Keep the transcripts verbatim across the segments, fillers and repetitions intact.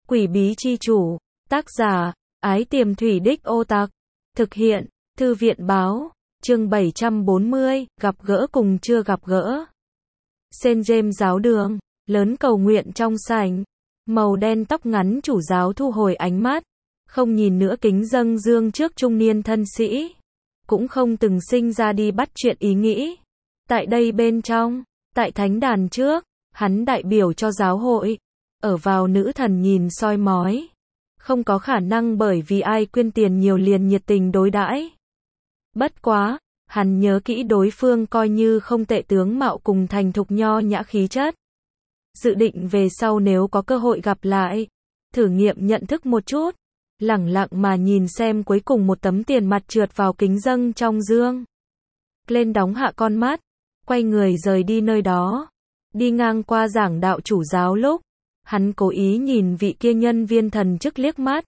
Quỷ bí chi chủ, tác giả, Ái Tiềm Thủy Đích Ô Tặc, thực hiện, Thư viện báo, chương bảy trăm bốn mươi, gặp gỡ cùng chưa gặp gỡ. Saint James giáo đường, lớn cầu nguyện trong sảnh, màu đen tóc ngắn chủ giáo thu hồi ánh mắt, không nhìn nữa kính dâng dương trước trung niên thân sĩ, cũng không từng sinh ra đi bắt chuyện ý nghĩ. Tại đây bên trong, tại thánh đàn trước, hắn đại biểu cho giáo hội, ở vào nữ thần nhìn soi mói, không có khả năng bởi vì ai quyên tiền nhiều liền nhiệt tình đối đãi. Bất quá, hắn nhớ kỹ đối phương coi như không tệ tướng mạo cùng thành thục nho nhã khí chất. Dự định về sau nếu có cơ hội gặp lại, thử nghiệm nhận thức một chút, lẳng lặng mà nhìn xem cuối cùng một tấm tiền mặt trượt vào kính dâng trong dương. Lên đóng hạ con mắt, quay người rời đi nơi đó. Đi ngang qua giảng đạo chủ giáo lúc, hắn cố ý nhìn vị kia nhân viên thần chức liếc mắt.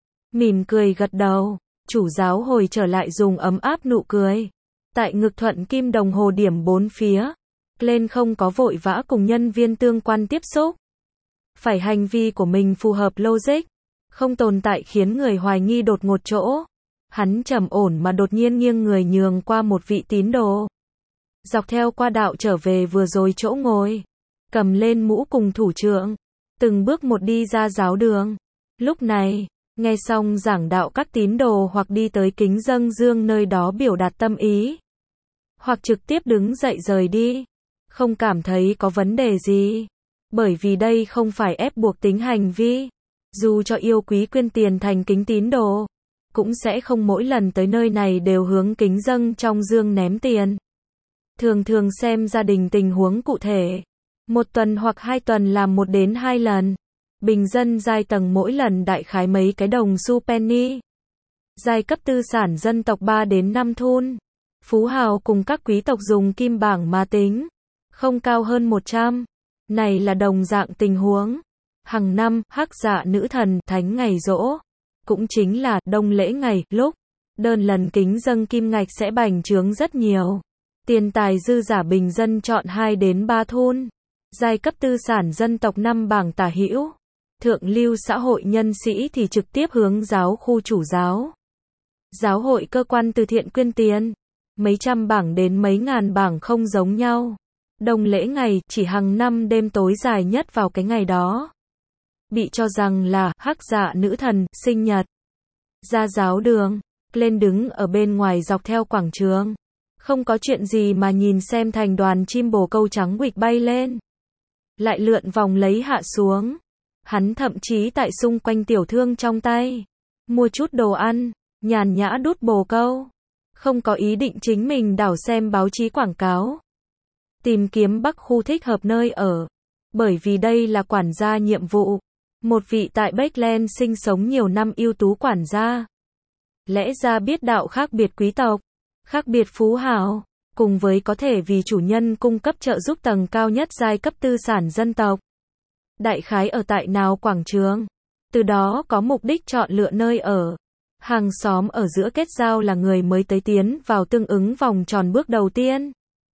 Mỉm cười gật đầu, chủ giáo hồi trở lại dùng ấm áp nụ cười. Tại ngực thuận kim đồng hồ điểm bốn phía. Lên không có vội vã cùng nhân viên tương quan tiếp xúc. Phải hành vi của mình phù hợp logic, không tồn tại khiến người hoài nghi đột ngột chỗ. Hắn trầm ổn mà đột nhiên nghiêng người nhường qua một vị tín đồ. Dọc theo qua đạo trở về vừa rồi chỗ ngồi, cầm lên mũ cùng thủ trượng, từng bước một đi ra giáo đường. Lúc này, nghe xong giảng đạo các tín đồ hoặc đi tới kính dâng dương nơi đó biểu đạt tâm ý, hoặc trực tiếp đứng dậy rời đi, không cảm thấy có vấn đề gì, bởi vì đây không phải ép buộc tính hành vi. Dù cho yêu quý quyên tiền thành kính tín đồ, cũng sẽ không mỗi lần tới nơi này đều hướng kính dâng trong dương ném tiền. Thường thường xem gia đình tình huống cụ thể, một tuần hoặc hai tuần làm một đến hai lần. Bình dân giai tầng mỗi lần đại khái mấy cái đồng xu penny. Giai cấp tư sản dân tộc ba đến năm thun. Phú hào cùng các quý tộc dùng kim bảng mà tính, không cao hơn một trăm. Này là đồng dạng tình huống. Hằng năm, hắc dạ nữ thần thánh ngày giỗ, cũng chính là đông lễ ngày, lúc đơn lần kính dâng kim ngạch sẽ bành trướng rất nhiều. Tiền tài dư giả bình dân chọn hai đến ba thun. Giai cấp tư sản dân tộc năm bảng tả hữu. Thượng lưu xã hội nhân sĩ thì trực tiếp hướng giáo khu chủ giáo. Giáo hội cơ quan từ thiện quyên tiền. Mấy trăm bảng đến mấy ngàn bảng không giống nhau. Đông lễ ngày chỉ hàng năm đêm tối dài nhất vào cái ngày đó. Bị cho rằng là hắc dạ nữ thần sinh nhật. Ra giáo đường, lên đứng ở bên ngoài dọc theo quảng trường. Không có chuyện gì mà nhìn xem thành đoàn chim bồ câu trắng huỵch bay lên. Lại lượn vòng lấy hạ xuống. Hắn thậm chí tại xung quanh tiểu thương trong tay. Mua chút đồ ăn, nhàn nhã đút bồ câu. Không có ý định chính mình đảo xem báo chí quảng cáo. Tìm kiếm Bắc khu thích hợp nơi ở. Bởi vì đây là quản gia nhiệm vụ. Một vị tại Beckland sinh sống nhiều năm ưu tú quản gia. Lẽ ra biết đạo khác biệt quý tộc, khác biệt phú hào, cùng với có thể vì chủ nhân cung cấp trợ giúp tầng cao nhất giai cấp tư sản dân tộc. Đại khái ở tại nào quảng trường. Từ đó có mục đích chọn lựa nơi ở. Hàng xóm ở giữa kết giao là người mới tới tiến vào tương ứng vòng tròn bước đầu tiên.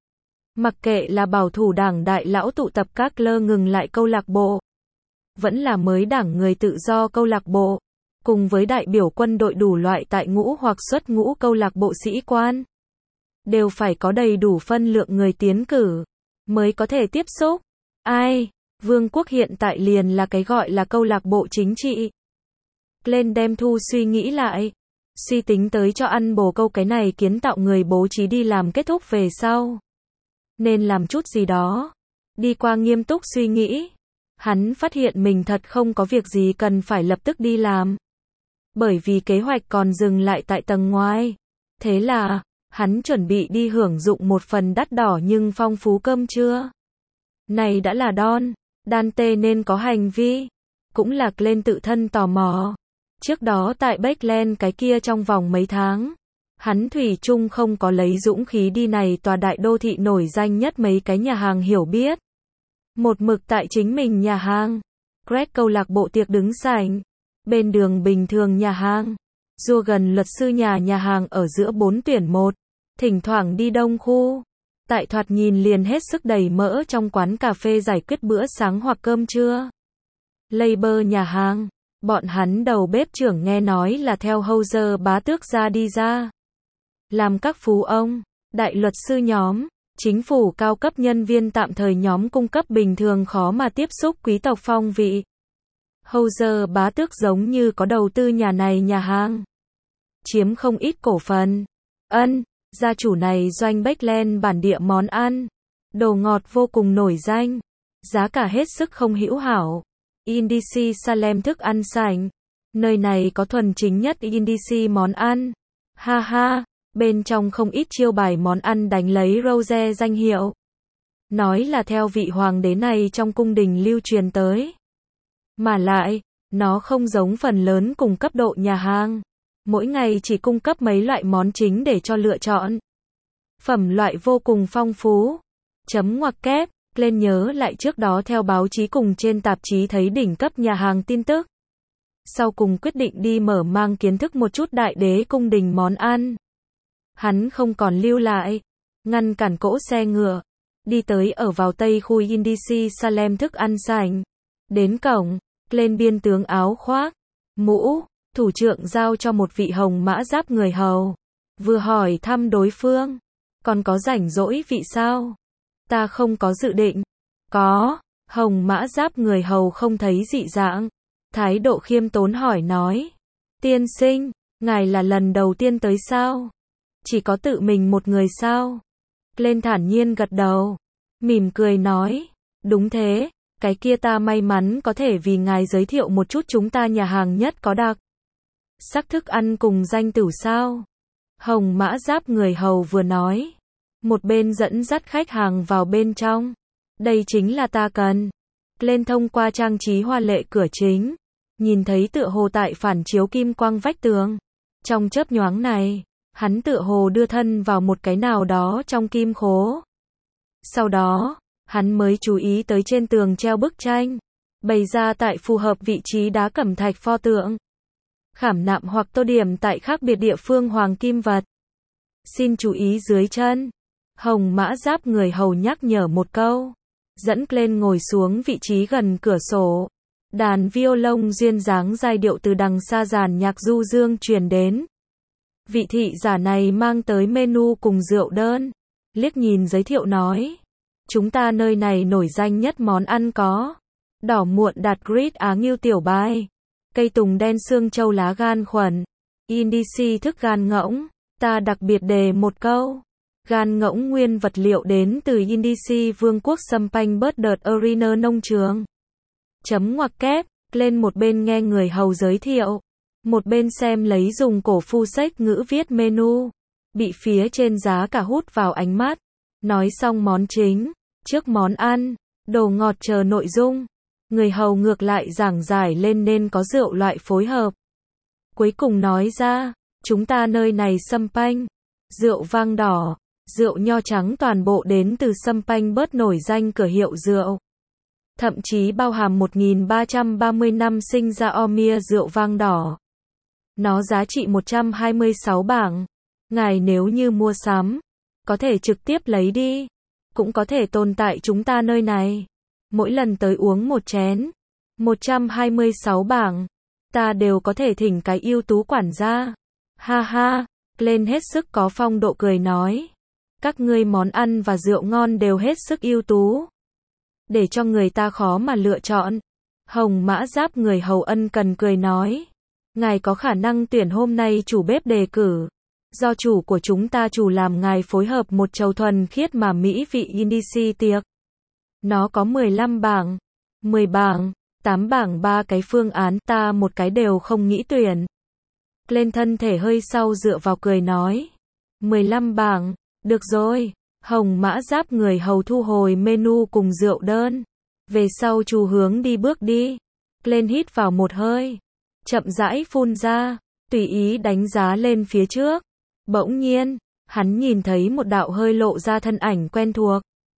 Mặc kệ là bảo thủ đảng đại lão tụ tập các lơ ngừng lại câu lạc bộ, vẫn là mới đảng người tự do câu lạc bộ, cùng với đại biểu quân đội đủ loại tại ngũ hoặc xuất ngũ câu lạc bộ sĩ quan, đều phải có đầy đủ phân lượng người tiến cử, mới có thể tiếp xúc. Ai? Vương quốc hiện tại liền là cái gọi là câu lạc bộ chính trị. Lên đem thu suy nghĩ lại, suy tính tới cho ăn bồ câu cái này kiến tạo người bố trí đi làm kết thúc về sau. Nên làm chút gì đó. Đi qua nghiêm túc suy nghĩ. Hắn phát hiện mình thật không có việc gì cần phải lập tức đi làm. Bởi vì kế hoạch còn dừng lại tại tầng ngoài. Thế là, hắn chuẩn bị đi hưởng dụng một phần đắt đỏ nhưng phong phú cơm trưa. Này đã là Don, Dante nên có hành vi. Cũng là lên tự thân tò mò. Trước đó tại Beckland cái kia trong vòng mấy tháng, hắn thủy chung không có lấy dũng khí đi này tòa đại đô thị nổi danh nhất mấy cái nhà hàng hiểu biết. Một mực tại chính mình nhà hàng. Greg câu lạc bộ tiệc đứng sảnh. Bên đường bình thường nhà hàng. Rua gần luật sư nhà nhà hàng ở giữa bốn tuyển một. Thỉnh thoảng đi đông khu. Tại thoạt nhìn liền hết sức đầy mỡ trong quán cà phê giải quyết bữa sáng hoặc cơm trưa. Labor nhà hàng. Bọn hắn đầu bếp trưởng nghe nói là theo Howser bá tước ra đi ra. Làm các phú ông, đại luật sư nhóm, chính phủ cao cấp nhân viên tạm thời nhóm cung cấp bình thường khó mà tiếp xúc quý tộc phong vị. Howser bá tước giống như có đầu tư nhà này nhà hàng. Chiếm không ít cổ phần. Ân, gia chủ này doanh Beckland bản địa món ăn. Đồ ngọt vô cùng nổi danh. Giá cả hết sức không hữu hảo. Indici Salem thức ăn sảnh. Nơi này có thuần chính nhất Indici món ăn. Ha ha, bên trong không ít chiêu bài món ăn đánh lấy rose danh hiệu. Nói là theo vị hoàng đế này trong cung đình lưu truyền tới. Mà lại, nó không giống phần lớn cùng cấp độ nhà hàng. Mỗi ngày chỉ cung cấp mấy loại món chính để cho lựa chọn. Phẩm loại vô cùng phong phú. Chấm ngoặc kép, lên nhớ lại trước đó theo báo chí cùng trên tạp chí thấy đỉnh cấp nhà hàng tin tức. Sau cùng quyết định đi mở mang kiến thức một chút đại đế cung đình món ăn. Hắn không còn lưu lại. Ngăn cản cỗ xe ngựa. Đi tới ở vào tây khu Indici Salem thức ăn sảnh. Đến cổng, lên biên tướng áo khoác, mũ, thủ trưởng giao cho một vị hồng mã giáp người hầu. Vừa hỏi thăm đối phương, còn có rảnh rỗi vị sao? Ta không có dự định. Có, hồng mã giáp người hầu không thấy dị dạng. Thái độ khiêm tốn hỏi nói. Tiên sinh, ngài là lần đầu tiên tới sao? Chỉ có tự mình một người sao? Lên thản nhiên gật đầu. Mỉm cười nói. Đúng thế. Cái kia ta may mắn có thể vì ngài giới thiệu một chút chúng ta nhà hàng nhất có đặc sắc thức ăn cùng danh tửu sao? Hồng mã giáp người hầu vừa nói. Một bên dẫn dắt khách hàng vào bên trong. Đây chính là ta cần. Lên thông qua trang trí hoa lệ cửa chính. Nhìn thấy tựa hồ tại phản chiếu kim quang vách tường. Trong chớp nhoáng này, hắn tựa hồ đưa thân vào một cái nào đó trong kim khố. Sau đó, hắn mới chú ý tới trên tường treo bức tranh, bày ra tại phù hợp vị trí đá cẩm thạch pho tượng. Khảm nạm hoặc tô điểm tại khác biệt địa phương hoàng kim vật. Xin chú ý dưới chân. Hồng mã giáp người hầu nhắc nhở một câu. Dẫn lên ngồi xuống vị trí gần cửa sổ. Đàn violon duyên dáng giai điệu từ đằng xa dàn nhạc du dương truyền đến. Vị thị giả này mang tới menu cùng rượu đơn. Liếc nhìn giới thiệu nói. Chúng ta nơi này nổi danh nhất món ăn có đỏ muộn đạt grit á ngưu tiểu bài, cây tùng đen xương châu lá gan khuẩn, Indici thức gan ngỗng. Ta đặc biệt đề một câu. Gan ngỗng nguyên vật liệu đến từ Indici vương quốc Champagne bớt đợt Arena nông trường. Chấm ngoặc kép, lên một bên nghe người hầu giới thiệu. Một bên xem lấy dùng cổ phu sách ngữ viết menu. Bị phía trên giá cả hút vào ánh mắt. Nói xong món chính, trước món ăn, đồ ngọt chờ nội dung. Người hầu ngược lại giảng giải lên nên có rượu loại phối hợp. Cuối cùng nói ra, chúng ta nơi này Champagne, rượu vang đỏ, rượu nho trắng toàn bộ đến từ Champagne bớt nổi danh cửa hiệu rượu. Thậm chí bao hàm một nghìn ba trăm ba mươi năm sinh ra Omia rượu vang đỏ. Nó giá trị một trăm hai mươi sáu bảng. Ngài nếu như mua sắm, có thể trực tiếp lấy đi. Cũng có thể tồn tại chúng ta nơi này. Mỗi lần tới uống một chén. một trăm hai mươi sáu bảng. Ta đều có thể thỉnh cái ưu tú quản gia. Ha ha, lên hết sức có phong độ cười nói. Các ngươi món ăn và rượu ngon đều hết sức ưu tú. Để cho người ta khó mà lựa chọn. Hồng mã giáp người hầu ân cần cười nói. Ngài có khả năng tuyển hôm nay chủ bếp đề cử. Do chủ của chúng ta chủ làm ngài phối hợp một chầu thuần khiết mà mỹ vị Indici tiệc. Nó có mười lăm bảng, mười bảng, tám bảng ba cái phương án ta một cái đều không nghĩ tuyển. Lên thân thể hơi sau dựa vào cười nói. mười lăm bảng, được rồi. Hồng mã giáp người hầu thu hồi menu cùng rượu đơn. Về sau chủ hướng đi bước đi. Lên hít vào một hơi. Chậm rãi phun ra. Tùy ý đánh giá lên phía trước. Bỗng nhiên, hắn nhìn thấy một đạo hơi lộ ra thân ảnh quen thuộc.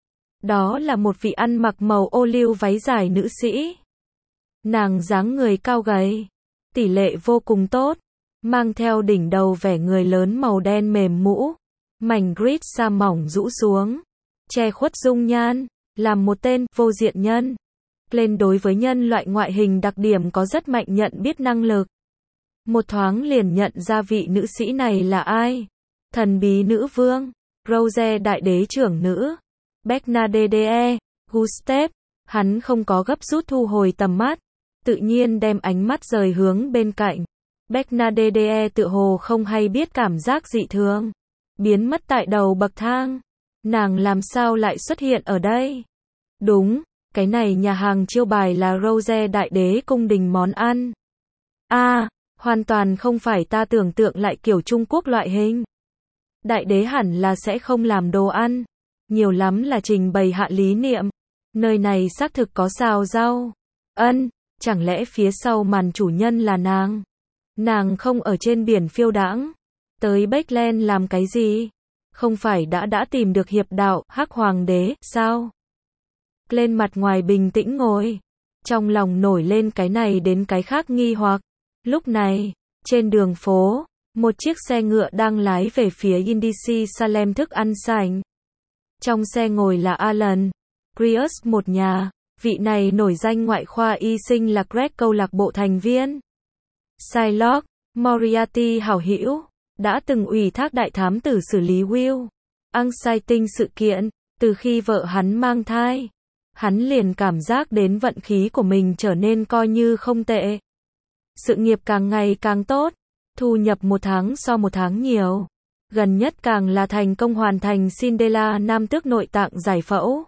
Đó là một vị ăn mặc màu ô liu váy dài nữ sĩ. Nàng dáng người cao gầy, tỷ lệ vô cùng tốt, mang theo đỉnh đầu vẻ người lớn màu đen mềm mũ, mảnh grit sa mỏng rũ xuống, che khuất dung nhan, làm một tên vô diện nhân. Glenn đối với nhân loại ngoại hình đặc điểm có rất mạnh nhận biết năng lực. Một thoáng liền nhận ra vị nữ sĩ này là ai. Thần bí nữ vương, Rose đại đế trưởng nữ, Bernadette, Gustave. Hắn không có gấp rút thu hồi tầm mắt, tự nhiên đem ánh mắt rời hướng bên cạnh. Bernadette tự hồ không hay biết cảm giác dị thường, biến mất tại đầu bậc thang. Nàng làm sao lại xuất hiện ở đây? Đúng, cái này nhà hàng chiêu bài là Rose đại đế cung đình món ăn. A, à, hoàn toàn không phải ta tưởng tượng lại kiểu Trung Quốc loại hình. Đại đế hẳn là sẽ không làm đồ ăn, nhiều lắm là trình bày hạ lý niệm. Nơi này xác thực có xào rau. Ân, chẳng lẽ phía sau màn chủ nhân là nàng? Nàng không ở trên biển phiêu đãng, tới Bethlehem làm cái gì? Không phải đã đã tìm được hiệp đạo, Hắc Hoàng đế, sao? Lên mặt ngoài bình tĩnh ngồi, trong lòng nổi lên cái này đến cái khác nghi hoặc. Lúc này, trên đường phố, một chiếc xe ngựa đang lái về phía Indici Salem thức ăn sảnh. Trong xe ngồi là Alan Prius một nhà, vị này nổi danh ngoại khoa y sinh là Greg câu lạc bộ thành viên. Shylock Moriarty hảo hữu, đã từng ủy thác đại thám tử xử lý Will Anxiety sự kiện, từ khi vợ hắn mang thai. Hắn liền cảm giác đến vận khí của mình trở nên coi như không tệ. Sự nghiệp càng ngày càng tốt, thu nhập một tháng so một tháng nhiều. Gần nhất càng là thành công hoàn thành Cinderella nam tước nội tạng giải phẫu.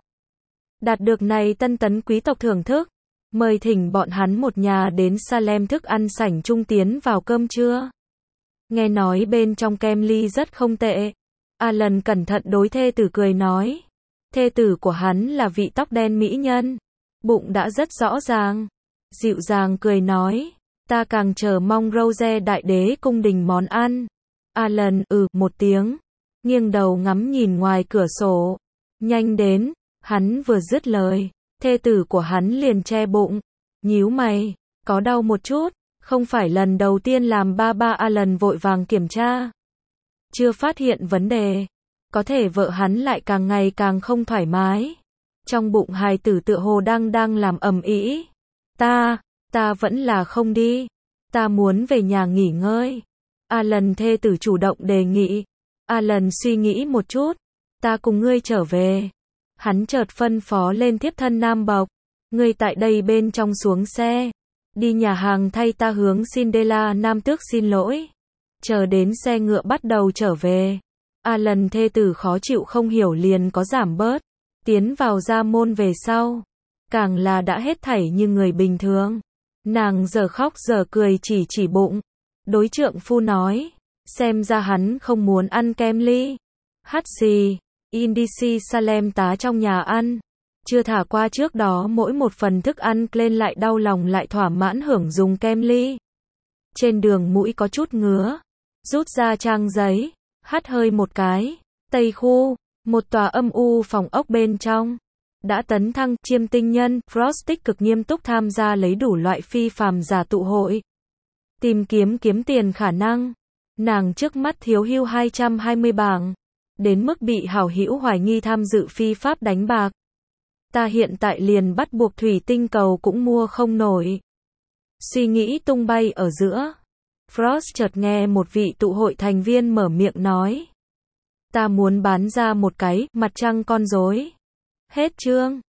Đạt được này tân tấn quý tộc thưởng thức, mời thỉnh bọn hắn một nhà đến Salem thức ăn sảnh trung tiến vào cơm trưa. Nghe nói bên trong kem ly rất không tệ. Alan cẩn thận đối thê tử cười nói. Thê tử của hắn là vị tóc đen mỹ nhân, bụng đã rất rõ ràng. Dịu dàng cười nói, ta càng chờ mong Rose đại đế cung đình món ăn. Alan ừ một tiếng, nghiêng đầu ngắm nhìn ngoài cửa sổ. Nhanh đến, hắn vừa dứt lời, thê tử của hắn liền che bụng, nhíu mày, có đau một chút, không phải lần đầu tiên làm ba ba. Alan vội vàng kiểm tra, chưa phát hiện vấn đề, có thể vợ hắn lại càng ngày càng không thoải mái. Trong bụng hài tử tựa hồ đang đang làm ầm ĩ. Ta, ta vẫn là không đi, ta muốn về nhà nghỉ ngơi. Alan thê tử chủ động đề nghị. Alan suy nghĩ một chút, ta cùng ngươi trở về. Hắn chợt phân phó lên thiếp thân Nam Bộc, ngươi tại đây bên trong xuống xe, đi nhà hàng thay ta hướng Cinderella nam tước xin lỗi. Chờ đến xe ngựa bắt đầu trở về, Alan thê tử khó chịu không hiểu liền có giảm bớt, tiến vào ra môn về sau, càng là đã hết thảy như người bình thường. Nàng giờ khóc giờ cười chỉ chỉ bụng, đối trượng phu nói, xem ra hắn không muốn ăn kem ly. Hát gì, Indici Salem tá trong nhà ăn, chưa thả qua trước đó mỗi một phần thức ăn lên lại đau lòng lại thỏa mãn hưởng dùng kem ly. Trên đường mũi có chút ngứa, rút ra trang giấy, hắt hơi một cái. Tây khu, một tòa âm u phòng ốc bên trong, đã tấn thăng chiêm tinh nhân, Frost tích cực nghiêm túc tham gia lấy đủ loại phi phàm giả tụ hội, tìm kiếm kiếm tiền khả năng. Nàng trước mắt thiếu hưu hai trăm hai mươi bảng, đến mức bị hảo hữu hoài nghi tham dự phi pháp đánh bạc. Ta hiện tại liền bắt buộc thủy tinh cầu cũng mua không nổi. Suy nghĩ tung bay ở giữa, Frost chợt nghe một vị tụ hội thành viên mở miệng nói. Ta muốn bán ra một cái mặt trăng con rối. Hết chương.